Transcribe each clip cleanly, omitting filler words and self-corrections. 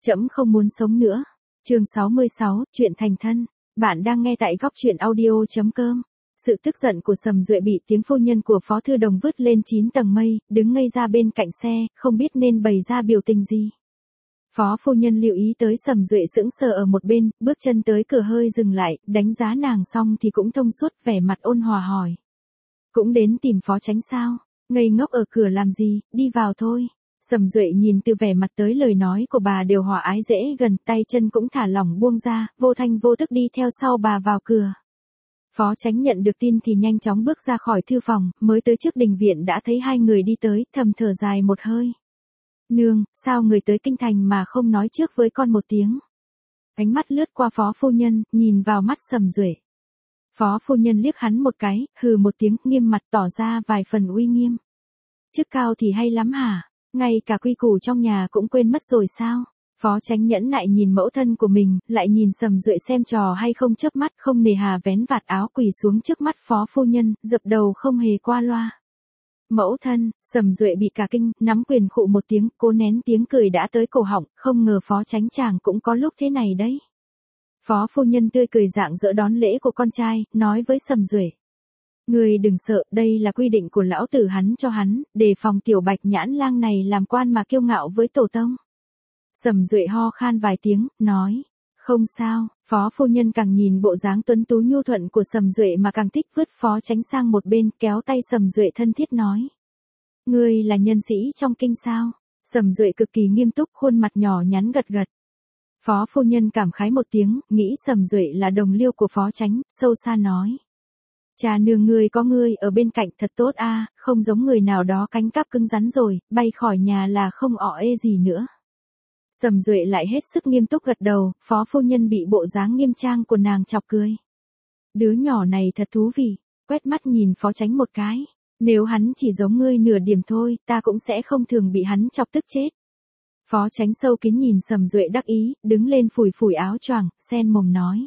Trẫm không muốn sống nữa. Chương 66, chuyện thành thân. Bạn đang nghe tại góc truyện audio.com. Sự tức giận của Sầm Duệ bị tiếng phu nhân của Phó Thư Đồng vứt lên 9 tầng mây, đứng ngây ra bên cạnh xe, không biết nên bày ra biểu tình gì. Phó phu nhân lưu ý tới Sầm Duệ sững sờ ở một bên, bước chân tới cửa hơi dừng lại, đánh giá nàng xong thì cũng thông suốt, vẻ mặt ôn hòa hỏi. Cũng đến tìm Phó Chánh sao? Ngây ngốc ở cửa làm gì, đi vào thôi. Sầm Duệ nhìn từ vẻ mặt tới lời nói của bà đều hòa ái dễ gần, tay chân cũng thả lỏng buông ra, vô thanh vô tức đi theo sau bà vào cửa. Phó Chánh nhận được tin thì nhanh chóng bước ra khỏi thư phòng, mới tới trước đình viện đã thấy hai người đi tới, thầm thở dài một hơi. Nương, sao người tới kinh thành mà không nói trước với con một tiếng? Ánh mắt lướt qua Phó phu nhân, nhìn vào mắt Sầm Duệ. Phó phu nhân liếc hắn một cái, hừ một tiếng, nghiêm mặt tỏ ra vài phần uy nghiêm. Chức cao thì hay lắm hả? Ngay cả quy củ trong nhà cũng quên mất rồi sao? Phó Chánh nhẫn nại nhìn mẫu thân của mình, lại nhìn Sầm Duệ xem trò hay không chớp mắt, không nề hà vén vạt áo quỳ xuống trước mắt Phó phu nhân, dập đầu không hề qua loa. Mẫu thân, Sầm Duệ bị cả kinh, nắm quyền khụ một tiếng, cố nén tiếng cười đã tới cổ họng, không ngờ Phó Chánh chàng cũng có lúc thế này đấy. Phó phu nhân tươi cười rạng rỡ đón lễ của con trai, nói với Sầm Duệ. Người đừng sợ, đây là quy định của lão tử hắn cho hắn, để phòng tiểu bạch nhãn lang này làm quan mà kiêu ngạo với tổ tông. Sầm Duệ ho khan vài tiếng, nói. Không sao, Phó phu nhân càng nhìn bộ dáng tuấn tú nhu thuận của Sầm Duệ mà càng thích, vứt Phó Chánh sang một bên, kéo tay Sầm Duệ thân thiết nói. Ngươi là nhân sĩ trong kinh sao? Sầm Duệ cực kỳ nghiêm túc, khuôn mặt nhỏ nhắn gật gật. Phó phu nhân cảm khái một tiếng, nghĩ Sầm Duệ là đồng liêu của Phó Chánh, sâu xa nói. Cha nương ngươi có ngươi ở bên cạnh thật tốt a, không giống người nào đó cánh cáp cứng rắn rồi, bay khỏi nhà là không ọ ê gì nữa. Sầm Duệ lại hết sức nghiêm túc gật đầu, Phó phu nhân bị bộ dáng nghiêm trang của nàng chọc cười. Đứa nhỏ này thật thú vị, quét mắt nhìn Phó Chánh một cái. Nếu hắn chỉ giống ngươi nửa điểm thôi, ta cũng sẽ không thường bị hắn chọc tức chết. Phó Chánh sâu kín nhìn Sầm Duệ đắc ý, đứng lên phủi phủi áo choàng, sen mồm nói.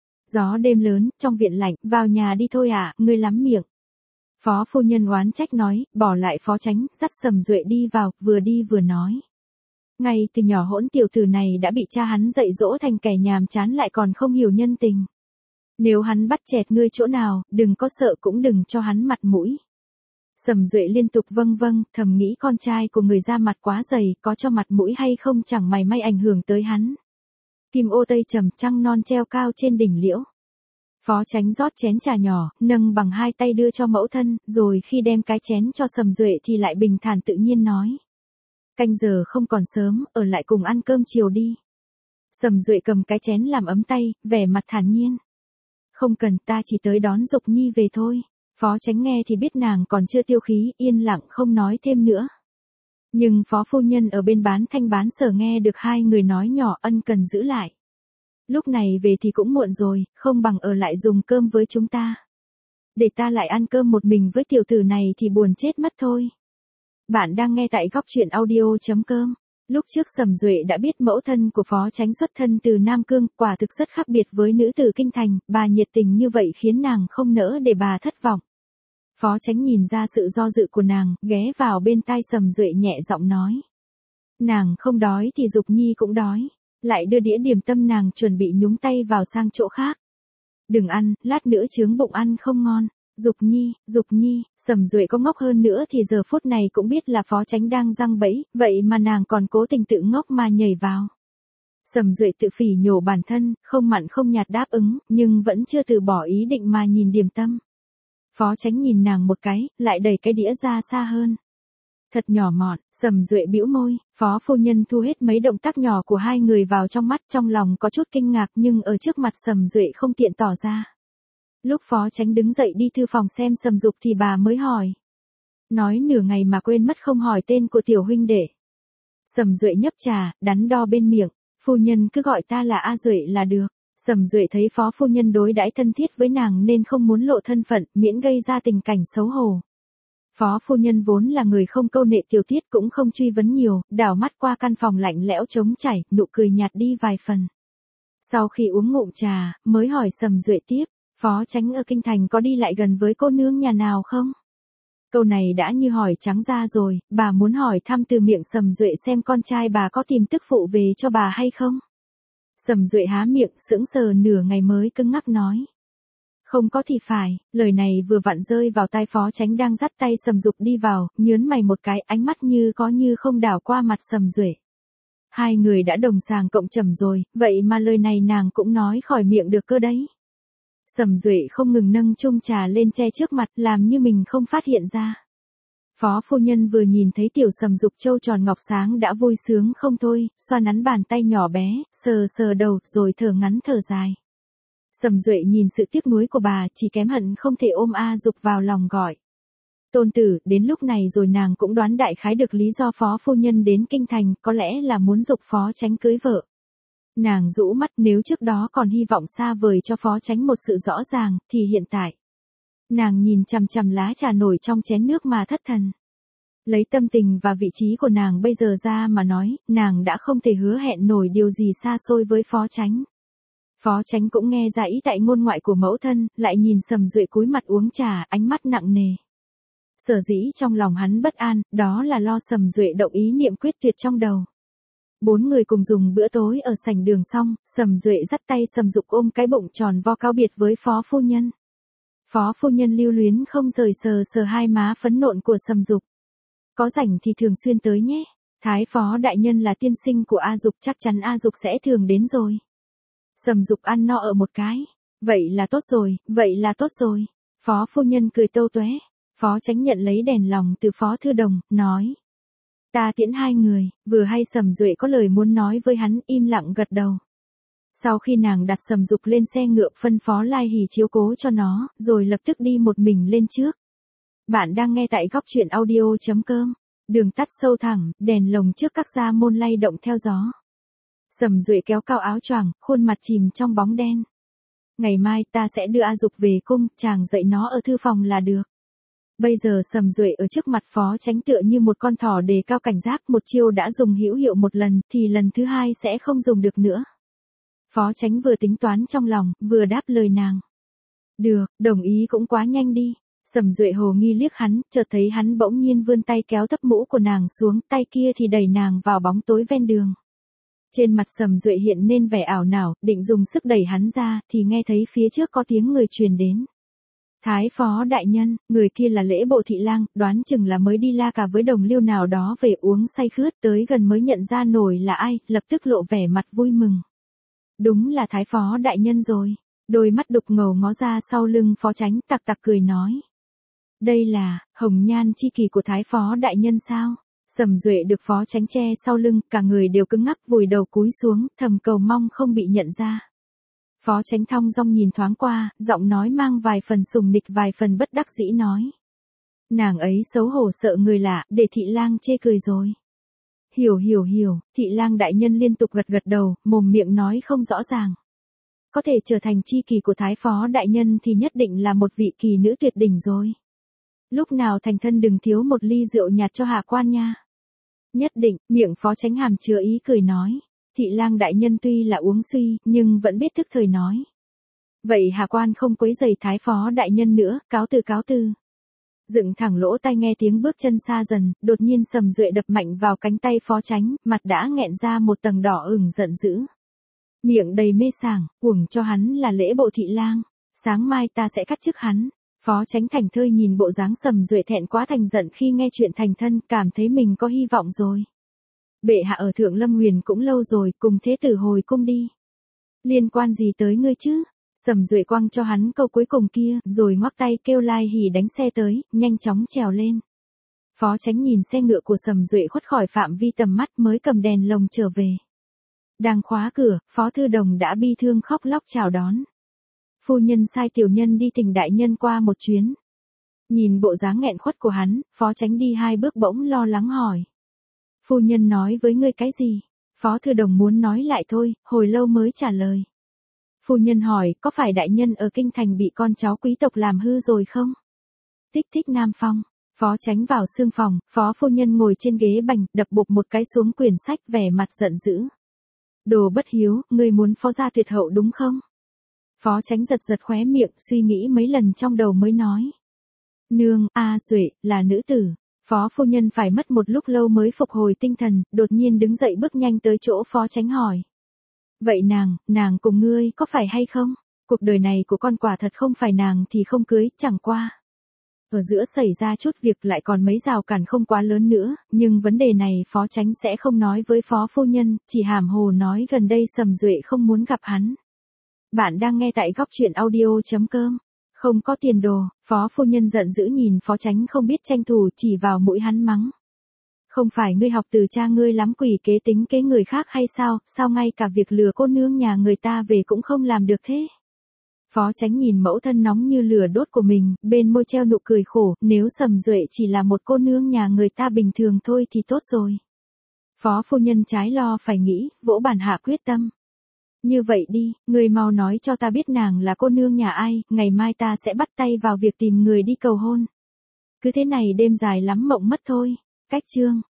Gió đêm lớn, trong viện lạnh, vào nhà đi thôi ạ, ngươi lắm miệng. Phó phu nhân oán trách nói, bỏ lại Phó Chánh, dắt Sầm Duệ đi vào, vừa đi vừa nói. Ngay từ nhỏ hỗn tiểu tử này đã bị cha hắn dạy dỗ thành kẻ nhàm chán lại còn không hiểu nhân tình. Nếu hắn bắt chẹt ngươi chỗ nào, đừng có sợ cũng đừng cho hắn mặt mũi. Sầm Duệ liên tục vâng vâng, thầm nghĩ con trai của người ra mặt quá dày, có cho mặt mũi hay không chẳng mày may ảnh hưởng tới hắn. Kim ô tây trầm, trăng non treo cao trên đỉnh liễu. Phó Chánh rót chén trà nhỏ, nâng bằng hai tay đưa cho mẫu thân, rồi khi đem cái chén cho Sầm Duệ thì lại bình thản tự nhiên nói. Canh giờ không còn sớm, ở lại cùng ăn cơm chiều đi. Sầm Duệ cầm cái chén làm ấm tay, vẻ mặt thản nhiên. Không cần, ta chỉ tới đón Dục Nhi về thôi. Phó Chánh nghe thì biết nàng còn chưa tiêu khí, yên lặng không nói thêm nữa. Nhưng Phó phu nhân ở bên bán thanh bán sở nghe được hai người nói nhỏ, ân cần giữ lại. Lúc này về thì cũng muộn rồi, không bằng ở lại dùng cơm với chúng ta. Để ta lại ăn cơm một mình với tiểu tử này thì buồn chết mất thôi. Bạn đang nghe tại góc truyện audio.com. Lúc trước Sầm Duệ đã biết mẫu thân của Phó Chánh xuất thân từ Nam Cương, quả thực rất khác biệt với nữ tử kinh thành, bà nhiệt tình như vậy khiến nàng không nỡ để bà thất vọng. Phó Chánh nhìn ra sự do dự của nàng, ghé vào bên tai Sầm Duệ nhẹ giọng nói. Nàng không đói thì Dục Nhi cũng đói, lại đưa đĩa điểm tâm nàng chuẩn bị nhúng tay vào sang chỗ khác. Đừng ăn, lát nữa chướng bụng ăn không ngon. Dục Nhi, Sầm Duệ có ngốc hơn nữa thì giờ phút này cũng biết là Phó Chánh đang giăng bẫy, vậy mà nàng còn cố tình tự ngốc mà nhảy vào. Sầm Duệ tự phỉ nhổ bản thân, không mặn không nhạt đáp ứng, nhưng vẫn chưa từ bỏ ý định mà nhìn điểm tâm. Phó Chánh nhìn nàng một cái, lại đẩy cái đĩa ra xa hơn. Thật nhỏ mọn, Sầm Duệ bĩu môi, Phó phu nhân thu hết mấy động tác nhỏ của hai người vào trong mắt, trong lòng có chút kinh ngạc nhưng ở trước mặt Sầm Duệ không tiện tỏ ra. Lúc Phó Chánh đứng dậy đi thư phòng xem Sầm Dục thì bà mới hỏi. Nói nửa ngày mà quên mất không hỏi tên của tiểu huynh đệ. Sầm Duệ nhấp trà, đắn đo bên miệng, phu nhân cứ gọi ta là A Duệ là được. Sầm Duệ thấy Phó phu nhân đối đãi thân thiết với nàng nên không muốn lộ thân phận, miễn gây ra tình cảnh xấu hổ. Phó phu nhân vốn là người không câu nệ tiểu tiết cũng không truy vấn nhiều, đảo mắt qua căn phòng lạnh lẽo trống trải, nụ cười nhạt đi vài phần. Sau khi uống ngụm trà, mới hỏi Sầm Duệ tiếp. Phó Chánh ở kinh thành có đi lại gần với cô nương nhà nào không? Câu này đã như hỏi trắng ra rồi, bà muốn hỏi thăm từ miệng Sầm Duệ xem con trai bà có tìm tức phụ về cho bà hay không? Sầm Duệ há miệng sững sờ nửa ngày mới cứng ngắc nói. Không có thì phải, lời này vừa vặn rơi vào tai Phó Chánh đang dắt tay Sầm Dục đi vào, nhớn mày một cái, ánh mắt như có như không đảo qua mặt Sầm Duệ. Hai người đã đồng sàng cộng trầm rồi, vậy mà lời này nàng cũng nói khỏi miệng được cơ đấy. Sầm Duệ không ngừng nâng chung trà lên che trước mặt, làm như mình không phát hiện ra. Phó phu nhân vừa nhìn thấy tiểu Sầm Dục trâu tròn ngọc sáng đã vui sướng không thôi, xoa nắn bàn tay nhỏ bé, sờ sờ đầu, rồi thở ngắn thở dài. Sầm Duệ nhìn sự tiếc nuối của bà, chỉ kém hận không thể ôm A Dục vào lòng gọi. Tôn tử, đến lúc này rồi nàng cũng đoán đại khái được lý do phó phu nhân đến kinh thành, có lẽ là muốn giục Phó Chánh cưới vợ. Nàng rũ mắt, nếu trước đó còn hy vọng xa vời cho Phó Chánh một sự rõ ràng, thì hiện tại. Nàng nhìn chằm chằm lá trà nổi trong chén nước mà thất thần. Lấy tâm tình và vị trí của nàng bây giờ ra mà nói, nàng đã không thể hứa hẹn nổi điều gì xa xôi với Phó Chánh. Phó Chánh cũng nghe ra ý tại ngôn ngoại của mẫu thân, lại nhìn Sầm Duệ cúi mặt uống trà, ánh mắt nặng nề. Sở dĩ trong lòng hắn bất an, đó là lo Sầm Duệ động ý niệm quyết tuyệt trong đầu. Bốn người cùng dùng bữa tối ở sảnh đường xong, Sầm Duệ dắt tay Sầm Dục ôm cái bụng tròn vo cáo biệt với Phó phu nhân. Phó phu nhân lưu luyến không rời sờ sờ hai má phấn nộn của Sầm Dục. Có rảnh thì thường xuyên tới nhé. Thái phó đại nhân là tiên sinh của A Dục, chắc chắn A Dục sẽ thường đến rồi. Sầm Dục ăn no ở một cái. Vậy là tốt rồi, vậy là tốt rồi. Phó phu nhân cười tâu tué. Phó Chánh nhận lấy đèn lòng từ Phó Thư Đồng, nói. Ta tiễn hai người, vừa hay Sầm Duệ có lời muốn nói với hắn, im lặng gật đầu. Sau khi nàng đặt Sầm Dục lên xe ngựa phân phó Lai Hỷ chiếu cố cho nó, rồi lập tức đi một mình lên trước. Bạn đang nghe tại góc truyện audio.com. Đường tắt sâu thẳm, đèn lồng trước các gia môn lay động theo gió. Sầm Duệ kéo cao áo choàng, khuôn mặt chìm trong bóng đen. Ngày mai ta sẽ đưa A Dục về cung, chàng dạy nó ở thư phòng là được. Bây giờ Sầm Duệ ở trước mặt Phó Chánh tựa như một con thỏ đề cao cảnh giác, một chiêu đã dùng hữu hiệu một lần, thì lần thứ hai sẽ không dùng được nữa. Phó Chánh vừa tính toán trong lòng, vừa đáp lời nàng. Được, đồng ý cũng quá nhanh đi. Sầm Duệ hồ nghi liếc hắn, chợt thấy hắn bỗng nhiên vươn tay kéo thấp mũ của nàng xuống, tay kia thì đẩy nàng vào bóng tối ven đường. Trên mặt Sầm Duệ hiện nên vẻ ảo não, định dùng sức đẩy hắn ra, thì nghe thấy phía trước có tiếng người truyền đến. Thái phó đại nhân, người kia là Lễ Bộ Thị Lang, đoán chừng là mới đi la cà với đồng liêu nào đó về uống say khướt, tới gần mới nhận ra nổi là ai, lập tức lộ vẻ mặt vui mừng. Đúng là Thái phó đại nhân rồi. Đôi mắt đục ngầu ngó ra sau lưng Phó Chánh, tặc tặc cười nói. Đây là hồng nhan chi kỳ của Thái phó đại nhân sao? Sầm Duệ được Phó Chánh che sau lưng, cả người đều cứng ngắc vùi đầu cúi xuống, thầm cầu mong không bị nhận ra. Phó Chánh thong dong nhìn thoáng qua, giọng nói mang vài phần sùng nịch vài phần bất đắc dĩ nói. Nàng ấy xấu hổ sợ người lạ, để Thị Lang chê cười rồi. Hiểu, Thị Lang đại nhân liên tục gật đầu, mồm miệng nói không rõ ràng. Có thể trở thành chi kỳ của Thái phó đại nhân thì nhất định là một vị kỳ nữ tuyệt đỉnh rồi. Lúc nào thành thân đừng thiếu một ly rượu nhạt cho hạ quan nha. Nhất định, miệng Phó Chánh hàm chứa ý cười nói. Thị Lang đại nhân tuy là uống suy, nhưng vẫn biết thức thời nói. Vậy hạ quan không quấy rầy Thái phó đại nhân nữa, cáo từ. Dựng thẳng lỗ tai nghe tiếng bước chân xa dần, đột nhiên Sầm Duệ đập mạnh vào cánh tay Phó Chánh, mặt đã nghẹn ra một tầng đỏ ửng giận dữ. Miệng đầy mê sảng, uổng cho hắn là Lễ Bộ Thị Lang, sáng mai ta sẽ cắt chức hắn. Phó Chánh thảnh thơi nhìn bộ dáng Sầm Duệ thẹn quá thành giận khi nghe chuyện thành thân, cảm thấy mình có hy vọng rồi. Bệ hạ ở Thượng Lâm Huyền cũng lâu rồi, cùng thế tử hồi cung đi. Liên quan gì tới ngươi chứ? Sầm Duệ quăng cho hắn câu cuối cùng kia, rồi ngoắc tay kêu Lai Hỷ đánh xe tới, nhanh chóng trèo lên. Phó Chánh nhìn xe ngựa của Sầm Duệ khuất khỏi phạm vi tầm mắt mới cầm đèn lồng trở về. Đang khóa cửa, Phó Thư Đồng đã bi thương khóc lóc chào đón. Phu nhân sai tiểu nhân đi thỉnh đại nhân qua một chuyến. Nhìn bộ dáng nghẹn khuất của hắn, Phó Chánh đi hai bước bỗng lo lắng hỏi. Phu nhân nói với ngươi cái gì? Phó Thư Đồng muốn nói lại thôi, hồi lâu mới trả lời. Phu nhân hỏi, có phải đại nhân ở kinh thành bị con cháu quý tộc làm hư rồi không? Thích Nam Phong. Phó Chánh vào sương phòng, Phó phu nhân ngồi trên ghế bành, đập bụp một cái xuống quyển sách, vẻ mặt giận dữ. Đồ bất hiếu, ngươi muốn phó gia tuyệt hậu đúng không? Phó Chánh giật khóe miệng, suy nghĩ mấy lần trong đầu mới nói. Nương, A Duệ, là nữ tử. Phó phu nhân phải mất một lúc lâu mới phục hồi tinh thần, đột nhiên đứng dậy bước nhanh tới chỗ Phó Chánh hỏi. Vậy nàng cùng ngươi có phải hay không? Cuộc đời này của con quả thật không phải nàng thì không cưới, chẳng qua. Ở giữa xảy ra chút việc lại còn mấy rào cản không quá lớn nữa, nhưng vấn đề này Phó Chánh sẽ không nói với Phó phu nhân, chỉ hàm hồ nói gần đây Sầm Duệ không muốn gặp hắn. Bạn đang nghe tại góc truyện audio.com. Không có tiền đồ, Phó phu nhân giận dữ nhìn Phó Chánh không biết tranh thủ, chỉ vào mũi hắn mắng. Không phải ngươi học từ cha ngươi lắm quỷ kế tính kế người khác hay sao ngay cả việc lừa cô nương nhà người ta về cũng không làm được thế? Phó Chánh nhìn mẫu thân nóng như lửa đốt của mình, bên môi treo nụ cười khổ, nếu Sầm Duệ chỉ là một cô nương nhà người ta bình thường thôi thì tốt rồi. Phó phu nhân trái lo phải nghĩ, vỗ bàn hạ quyết tâm. Như vậy đi, người mau nói cho ta biết nàng là cô nương nhà ai, ngày mai ta sẽ bắt tay vào việc tìm người đi cầu hôn. Cứ thế này đêm dài lắm mộng mất thôi. Cách chương.